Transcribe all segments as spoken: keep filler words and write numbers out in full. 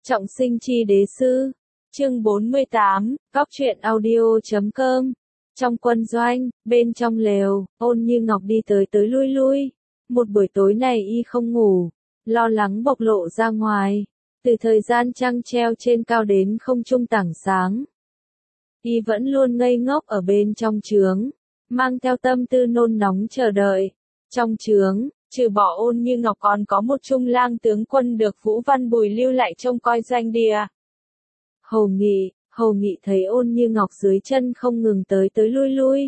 Trọng sinh chi đế sư. Chương bốn mươi tám, góc truyện audio chấm com. Trong quân doanh, bên trong lều, Ôn Như Ngọc đi tới tới lui lui. Một buổi tối này y không ngủ, lo lắng bộc lộ ra ngoài. Từ thời gian trăng treo trên cao đến không trung tảng sáng, y vẫn luôn ngây ngốc ở bên trong trướng, mang theo tâm tư nôn nóng chờ đợi. Trong trướng, trừ bỏ Ôn Như Ngọc còn có một trung lang tướng quân được Vũ Văn Bùi lưu lại trông coi doanh địa. Hồ Nghị, Hồ Nghị thấy Ôn Như Ngọc dưới chân không ngừng tới tới lui lui.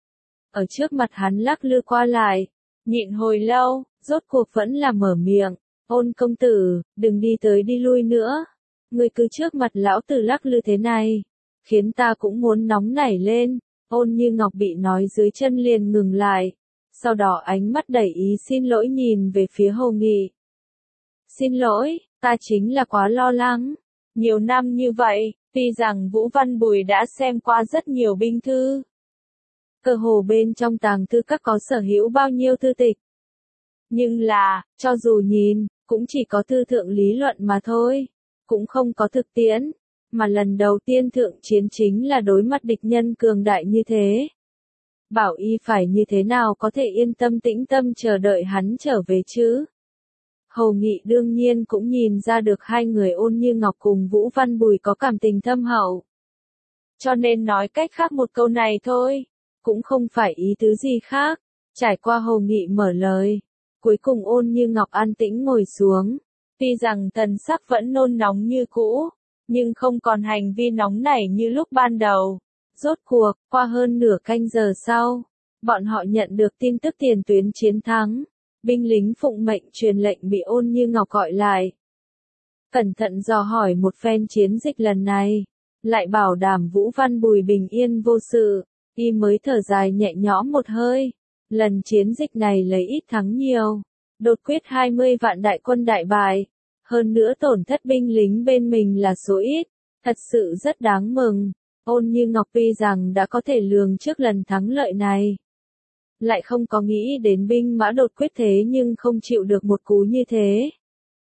Ở trước mặt hắn lắc lư qua lại, nhịn hồi lâu, rốt cuộc vẫn là mở miệng. Ôn công tử, đừng đi tới đi lui nữa. Người cứ trước mặt lão tử lắc lư thế này, khiến ta cũng muốn nóng nảy lên. Ôn Như Ngọc bị nói dưới chân liền ngừng lại. Sau đó ánh mắt đầy ý xin lỗi nhìn về phía Hồ Nghị. Xin lỗi, ta chính là quá lo lắng. Nhiều năm như vậy, tuy rằng Vũ Văn Bùi đã xem qua rất nhiều binh thư. Cơ hồ bên trong tàng thư các có sở hữu bao nhiêu thư tịch. Nhưng là, cho dù nhìn, cũng chỉ có thư thượng lý luận mà thôi. Cũng không có thực tiễn. Mà lần đầu tiên thượng chiến chính là đối mặt địch nhân cường đại như thế. Bảo y phải như thế nào có thể yên tâm tĩnh tâm chờ đợi hắn trở về chứ? Hồ Nghị đương nhiên cũng nhìn ra được hai người Ôn Như Ngọc cùng Vũ Văn Bùi có cảm tình thâm hậu. Cho nên nói cách khác một câu này thôi, cũng không phải ý tứ gì khác. Trải qua Hồ Nghị mở lời, cuối cùng Ôn Như Ngọc an tĩnh ngồi xuống. Tuy rằng thần sắc vẫn nôn nóng như cũ, nhưng không còn hành vi nóng nảy như lúc ban đầu. Rốt cuộc, qua hơn nửa canh giờ sau, bọn họ nhận được tin tức tiền tuyến chiến thắng. Binh lính phụng mệnh truyền lệnh bị Ôn Như Ngọc gọi lại. Cẩn thận dò hỏi một phen chiến dịch lần này, lại bảo đảm Vũ Văn Bùi bình yên vô sự, y mới thở dài nhẹ nhõm một hơi. Lần chiến dịch này lấy ít thắng nhiều, đột quyết hai mươi vạn đại quân đại bại, hơn nữa tổn thất binh lính bên mình là số ít, thật sự rất đáng mừng. Ôn Như Ngọc tuy rằng đã có thể lường trước lần thắng lợi này, lại không có nghĩ đến binh mã đột quyết thế nhưng không chịu được một cú như thế.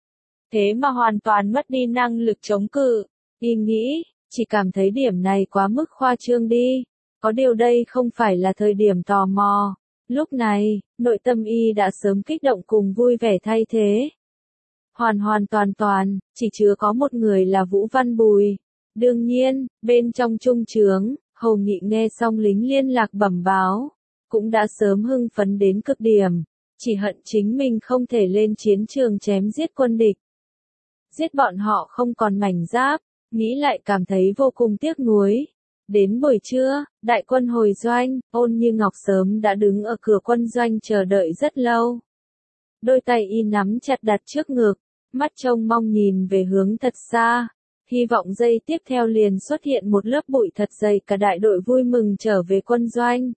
Thế mà hoàn toàn mất đi năng lực chống cự, y nghĩ, chỉ cảm thấy điểm này quá mức khoa trương đi, có điều đây không phải là thời điểm tò mò. Lúc này, nội tâm y đã sớm kích động cùng vui vẻ thay thế. Hoàn hoàn toàn toàn, chỉ chứa có một người là Vũ Văn Bùi. Đương nhiên, bên trong trung trướng, Hồ Nghị nghe xong lính liên lạc bẩm báo, cũng đã sớm hưng phấn đến cực điểm, chỉ hận chính mình không thể lên chiến trường chém giết quân địch. Giết bọn họ không còn mảnh giáp, nghĩ lại cảm thấy vô cùng tiếc nuối. Đến buổi trưa, đại quân hồi doanh, Ôn Như Ngọc sớm đã đứng ở cửa quân doanh chờ đợi rất lâu. Đôi tay y nắm chặt đặt trước ngực, mắt trông mong nhìn về hướng thật xa. Hy vọng giây tiếp theo liền xuất hiện một lớp bụi thật dày cả đại đội vui mừng trở về quân doanh.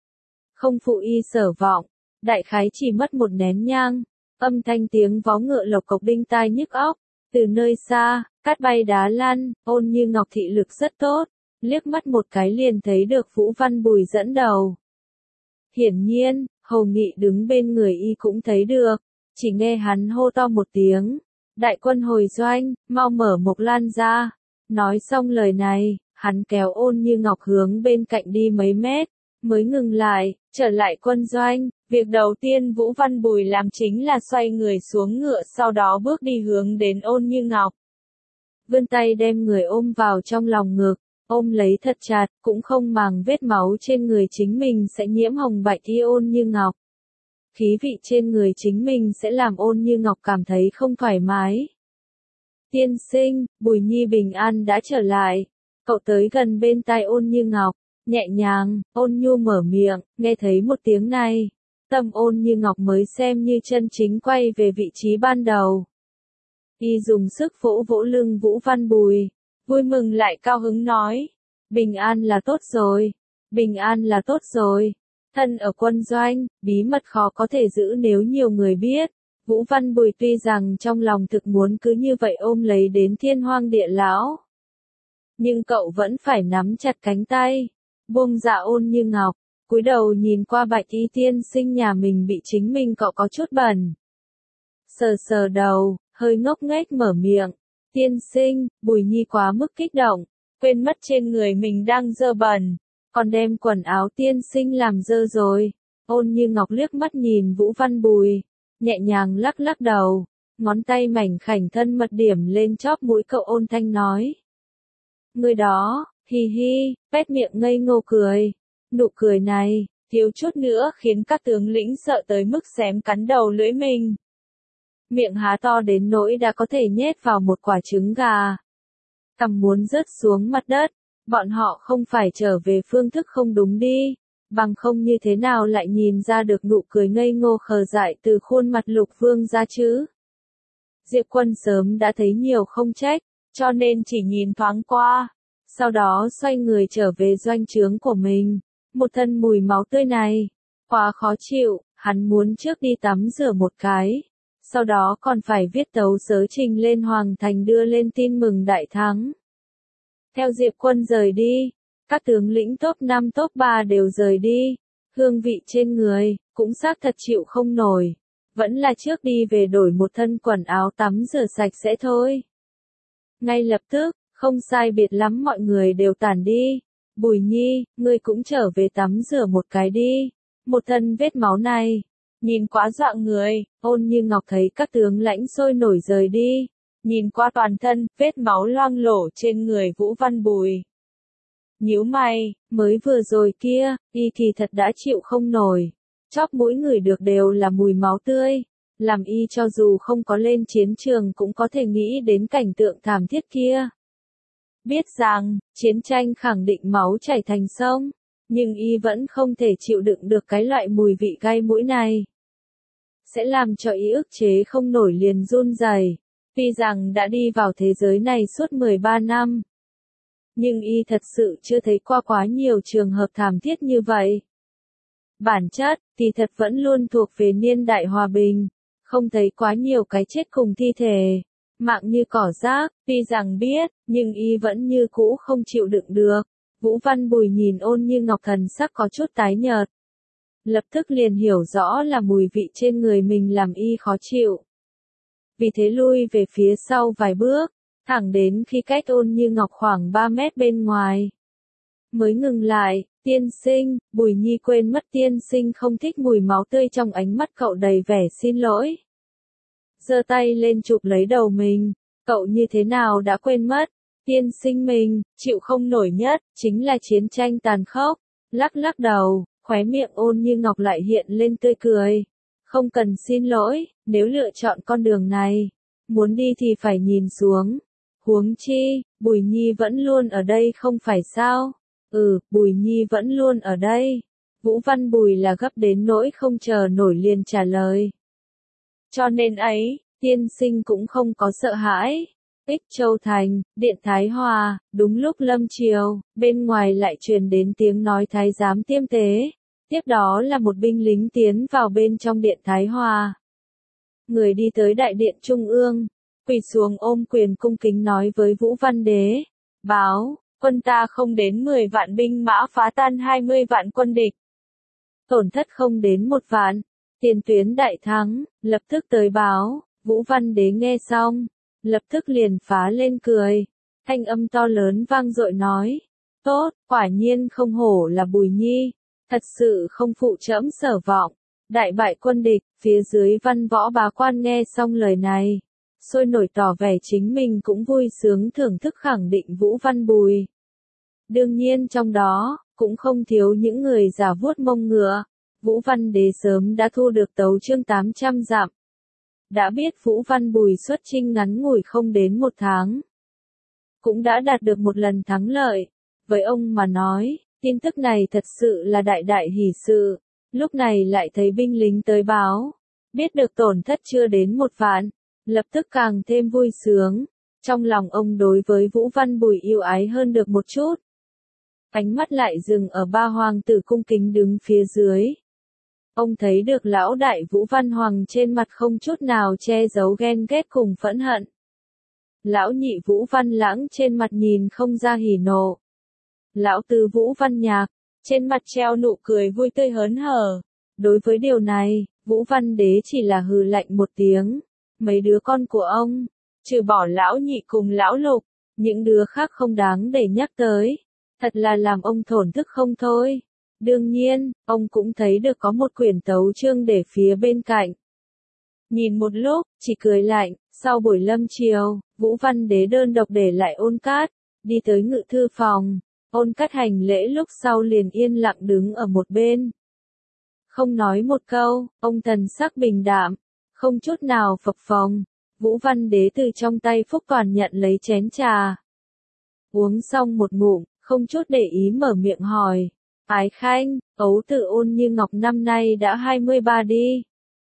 Không phụ y sở vọng, đại khái chỉ mất một nén nhang, âm thanh tiếng vó ngựa lộc cộc đinh tai nhức óc. Từ nơi xa, cát bay đá lăn, Ôn Như Ngọc thị lực rất tốt, liếc mắt một cái liền thấy được Vũ Văn Bùi dẫn đầu. Hiển nhiên, Hồ Nghị đứng bên người y cũng thấy được, chỉ nghe hắn hô to một tiếng. Đại quân hồi doanh, mau mở Mộc Lan ra. Nói xong lời này, hắn kéo Ôn Như Ngọc hướng bên cạnh đi mấy mét, mới ngừng lại, trở lại quân doanh. Việc đầu tiên Vũ Văn Bùi làm chính là xoay người xuống ngựa, sau đó bước đi hướng đến Ôn Như Ngọc. Vươn tay đem người ôm vào trong lòng ngực, ôm lấy thật chặt, cũng không màng vết máu trên người chính mình sẽ nhiễm hồng bạch y Ôn Như Ngọc. Khí vị trên người chính mình sẽ làm Ôn Như Ngọc cảm thấy không thoải mái. Tiên sinh, Bùi Nhi bình an đã trở lại. Cậu tới gần bên tai Ôn Như Ngọc, nhẹ nhàng, ôn nhu mở miệng, nghe thấy một tiếng này. Tâm Ôn Như Ngọc mới xem như chân chính quay về vị trí ban đầu. Y dùng sức vỗ vỗ lưng Vũ Văn Bùi, vui mừng lại cao hứng nói. Bình an là tốt rồi, bình an là tốt rồi. Thân ở quân doanh, bí mật khó có thể giữ nếu nhiều người biết. Vũ Văn Bùi tuy rằng trong lòng thực muốn cứ như vậy ôm lấy đến thiên hoang địa lão, nhưng cậu vẫn phải nắm chặt cánh tay, buông dạ Ôn Như Ngọc, cúi đầu nhìn qua bạch y tiên sinh nhà mình bị chính mình cậu có chút bẩn. Sờ sờ đầu, hơi ngốc nghếch mở miệng. Tiên sinh, Bùi Nhi quá mức kích động, quên mất trên người mình đang dơ bẩn, còn đem quần áo tiên sinh làm dơ rồi. Ôn Như Ngọc liếc mắt nhìn Vũ Văn Bùi, nhẹ nhàng lắc lắc đầu, ngón tay mảnh khảnh thân mật điểm lên chóp mũi cậu, ôn thanh nói. Người đó, hi hi, pét miệng ngây ngô cười. Nụ cười này, thiếu chút nữa khiến các tướng lĩnh sợ tới mức xém cắn đầu lưỡi mình. Miệng há to đến nỗi đã có thể nhét vào một quả trứng gà. Cằm muốn rớt xuống mặt đất, bọn họ không phải trở về phương thức không đúng đi, bằng không như thế nào lại nhìn ra được nụ cười ngây ngô khờ dại từ khuôn mặt Lục Vương ra chứ. Diệp Quân sớm đã thấy nhiều không trách, cho nên chỉ nhìn thoáng qua, sau đó xoay người trở về doanh trướng của mình. Một thân mùi máu tươi này, quá khó chịu, hắn muốn trước đi tắm rửa một cái, sau đó còn phải viết tấu sớ trình lên Hoàng Thành đưa lên tin mừng đại thắng. Theo Diệp Quân rời đi, các tướng lĩnh top năm top ba đều rời đi, hương vị trên người, cũng xác thật chịu không nổi, vẫn là trước đi về đổi một thân quần áo tắm rửa sạch sẽ thôi. Ngay lập tức, không sai biệt lắm mọi người đều tản đi. Bùi Nhi, ngươi cũng trở về tắm rửa một cái đi. Một thân vết máu này, nhìn quá dọa người. Ôn Như Ngọc thấy các tướng lãnh sôi nổi rời đi, nhìn qua toàn thân, vết máu loang lổ trên người Vũ Văn Bùi. Nhíu mày, mới vừa rồi kia, y kỳ thật đã chịu không nổi. Chóp mũi người được đều là mùi máu tươi, làm y cho dù không có lên chiến trường cũng có thể nghĩ đến cảnh tượng thảm thiết kia. Biết rằng, chiến tranh khẳng định máu chảy thành sông, nhưng y vẫn không thể chịu đựng được cái loại mùi vị gai mũi này. Sẽ làm cho y ức chế không nổi liền run rẩy. Tuy rằng đã đi vào thế giới này suốt mười ba năm, nhưng y thật sự chưa thấy qua quá nhiều trường hợp thảm thiết như vậy. Bản chất, thì thật vẫn luôn thuộc về niên đại hòa bình, không thấy quá nhiều cái chết cùng thi thể. Mạng như cỏ rác, tuy rằng biết, nhưng y vẫn như cũ không chịu đựng được. Vũ Văn Bùi nhìn Ôn Như Ngọc thần sắc có chút tái nhợt. Lập tức liền hiểu rõ là mùi vị trên người mình làm y khó chịu. Vì thế lui về phía sau vài bước, thẳng đến khi cách Ôn Như Ngọc khoảng ba mét bên ngoài. Mới ngừng lại, tiên sinh, Bùi Nhi quên mất tiên sinh không thích mùi máu tươi, trong ánh mắt cậu đầy vẻ xin lỗi. Giơ tay lên chụp lấy đầu mình, cậu như thế nào đã quên mất, tiên sinh mình, chịu không nổi nhất, chính là chiến tranh tàn khốc. Lắc lắc đầu, khóe miệng Ôn Như Ngọc lại hiện lên tươi cười. Không cần xin lỗi, nếu lựa chọn con đường này, muốn đi thì phải nhìn xuống. Huống chi, Bùi Nhi vẫn luôn ở đây không phải sao? Ừ, Bùi Nhi vẫn luôn ở đây. Vũ Văn Bùi là gấp đến nỗi không chờ nổi liền trả lời. Cho nên ấy, tiên sinh cũng không có sợ hãi. Ích Châu Thành, Điện Thái Hòa, đúng lúc lâm chiều, bên ngoài lại truyền đến tiếng nói thái giám tiêm tế. Tiếp đó là một binh lính tiến vào bên trong Điện Thái Hòa. Người đi tới đại điện trung ương, quỳ xuống ôm quyền cung kính nói với Vũ Văn Đế. Báo, quân ta không đến mười vạn binh mã phá tan hai mươi vạn quân địch. Tổn thất không đến một vạn. Tiền tuyến đại thắng, lập tức tới báo. Vũ Văn Đế nghe xong, lập tức liền phá lên cười. Thanh âm to lớn vang dội nói. Tốt, quả nhiên không hổ là Bùi Nhi. Thật sự không phụ trẫm sở vọng. Đại bại quân địch, phía dưới văn võ bá quan nghe xong lời này. Sôi nổi tỏ vẻ chính mình cũng vui sướng thưởng thức khẳng định Vũ Văn Bùi. Đương nhiên trong đó, cũng không thiếu những người giả vuốt mông ngựa. Vũ Văn Đế sớm đã thu được tấu chương tám trăm dặm. Đã biết Vũ Văn Bùi xuất chinh ngắn ngủi không đến một tháng. Cũng đã đạt được một lần thắng lợi. Với ông mà nói, tin tức này thật sự là đại đại hỷ sự. Lúc này lại thấy binh lính tới báo. Biết được tổn thất chưa đến một vạn. Lập tức càng thêm vui sướng. Trong lòng ông đối với Vũ Văn Bùi yêu ái hơn được một chút. Ánh mắt lại dừng ở ba hoàng tử cung kính đứng phía dưới. Ông thấy được lão đại Vũ Văn Hoàng trên mặt không chút nào che giấu ghen ghét cùng phẫn hận. Lão nhị Vũ Văn Lãng trên mặt nhìn không ra hỉ nộ. Lão tứ Vũ Văn Nhạc, trên mặt treo nụ cười vui tươi hớn hở. Đối với điều này, Vũ Văn Đế chỉ là hừ lạnh một tiếng. Mấy đứa con của ông, Trừ bỏ lão nhị cùng lão lục, những đứa khác không đáng để nhắc tới. Thật là làm ông thổn thức không thôi. Đương nhiên, ông cũng thấy được có một quyển tấu chương để phía bên cạnh. Nhìn một lúc, chỉ cười lạnh, sau buổi lâm chiều, Vũ Văn Đế đơn độc để lại Ôn Cát, đi tới ngự thư phòng. Ôn Cát hành lễ lúc sau liền yên lặng đứng ở một bên. Không nói một câu, ông thần sắc bình đạm, không chút nào phập phồng. Vũ Văn Đế từ trong tay Phúc Toàn nhận lấy chén trà. Uống xong một ngụm, không chút để ý mở miệng hỏi. Ái Khanh, ấu tử Ôn Như Ngọc năm nay đã hai mươi ba đi.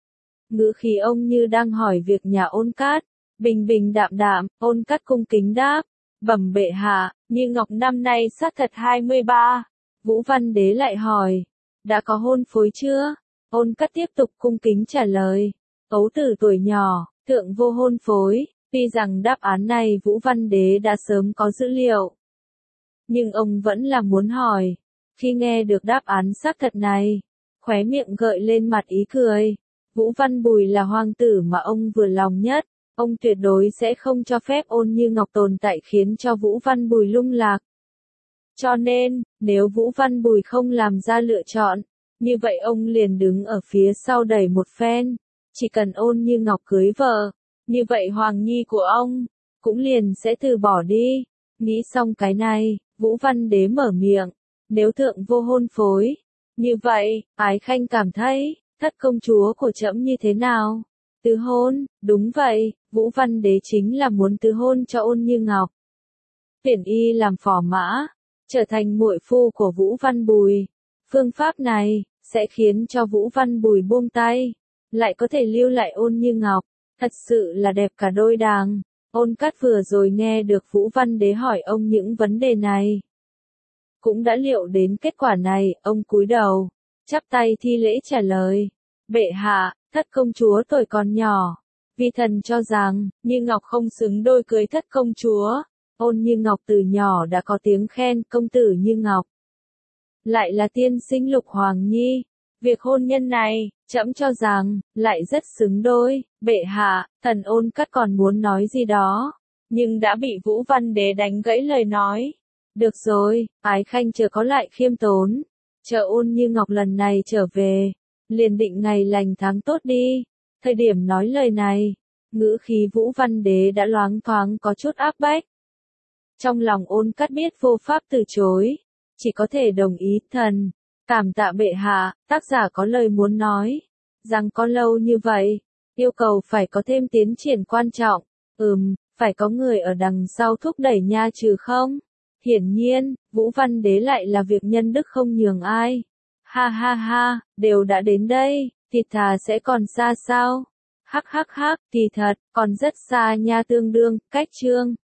Ngữ khí ông như đang hỏi việc nhà Ôn Cát. Bình bình đạm đạm, Ôn Cát cung kính đáp. Bẩm bệ hạ, Như Ngọc năm nay xác thật hai mươi ba. Vũ Văn Đế lại hỏi. Đã có hôn phối chưa? Ôn Cát tiếp tục cung kính trả lời. Ấu tử tuổi nhỏ, thượng vô hôn phối. Tuy rằng đáp án này Vũ Văn Đế đã sớm có dữ liệu. Nhưng ông vẫn là muốn hỏi. Khi nghe được đáp án xác thật này, khóe miệng gợi lên mặt ý cười. Vũ Văn Bùi là hoàng tử mà ông vừa lòng nhất. Ông tuyệt đối sẽ không cho phép Ôn Như Ngọc tồn tại khiến cho Vũ Văn Bùi lung lạc. Cho nên, nếu Vũ Văn Bùi không làm ra lựa chọn, như vậy ông liền đứng ở phía sau đẩy một phen. Chỉ cần Ôn Như Ngọc cưới vợ, như vậy Hoàng Nhi của ông, cũng liền sẽ từ bỏ đi. Nghĩ xong cái này, Vũ Văn Đế mở miệng. Nếu thượng vô hôn phối, như vậy, Ái Khanh cảm thấy, thất công chúa của trẫm như thế nào? Tứ hôn, đúng vậy, Vũ Văn Đế chính là muốn tứ hôn cho Ôn Như Ngọc. Tuyển y làm phò mã, trở thành muội phu của Vũ Văn Bùi. Phương pháp này, sẽ khiến cho Vũ Văn Bùi buông tay, lại có thể lưu lại Ôn Như Ngọc. Thật sự là đẹp cả đôi đàng. Ôn Cát vừa rồi nghe được Vũ Văn Đế hỏi ông những vấn đề này. Cũng đã liệu đến kết quả này, ông cúi đầu, chắp tay thi lễ trả lời. Bệ hạ, thất công chúa tuổi còn nhỏ. Vi thần cho rằng, Như Ngọc không xứng đôi cưới thất công chúa. Ôn Như Ngọc từ nhỏ đã có tiếng khen công tử Như Ngọc. Lại là tiên sinh Lục Hoàng Nhi. Việc hôn nhân này, trẫm cho rằng, lại rất xứng đôi. Bệ hạ, thần Ôn Cát còn muốn nói gì đó, nhưng đã bị Vũ Văn Đế đánh gãy lời nói. Được rồi, Ái Khanh chờ có lại khiêm tốn. Chờ Ôn Như Ngọc lần này trở về, liền định ngày lành tháng tốt đi. Thời điểm nói lời này, ngữ khí Vũ Văn Đế đã loáng thoáng có chút áp bách. Trong lòng Ôn Cát biết vô pháp từ chối, chỉ có thể đồng ý. Thần, cảm tạ bệ hạ, tác giả có lời muốn nói, rằng có lâu như vậy, yêu cầu phải có thêm tiến triển quan trọng. Ừm, phải có người ở đằng sau thúc đẩy nha trừ không? Hiển nhiên, Vũ Văn Đế lại là việc nhân đức không nhường ai. Ha ha ha, đều đã đến đây, thì thà sẽ còn xa sao? Hắc hắc hắc, thì thật, còn rất xa nha, tương đương, cách chương.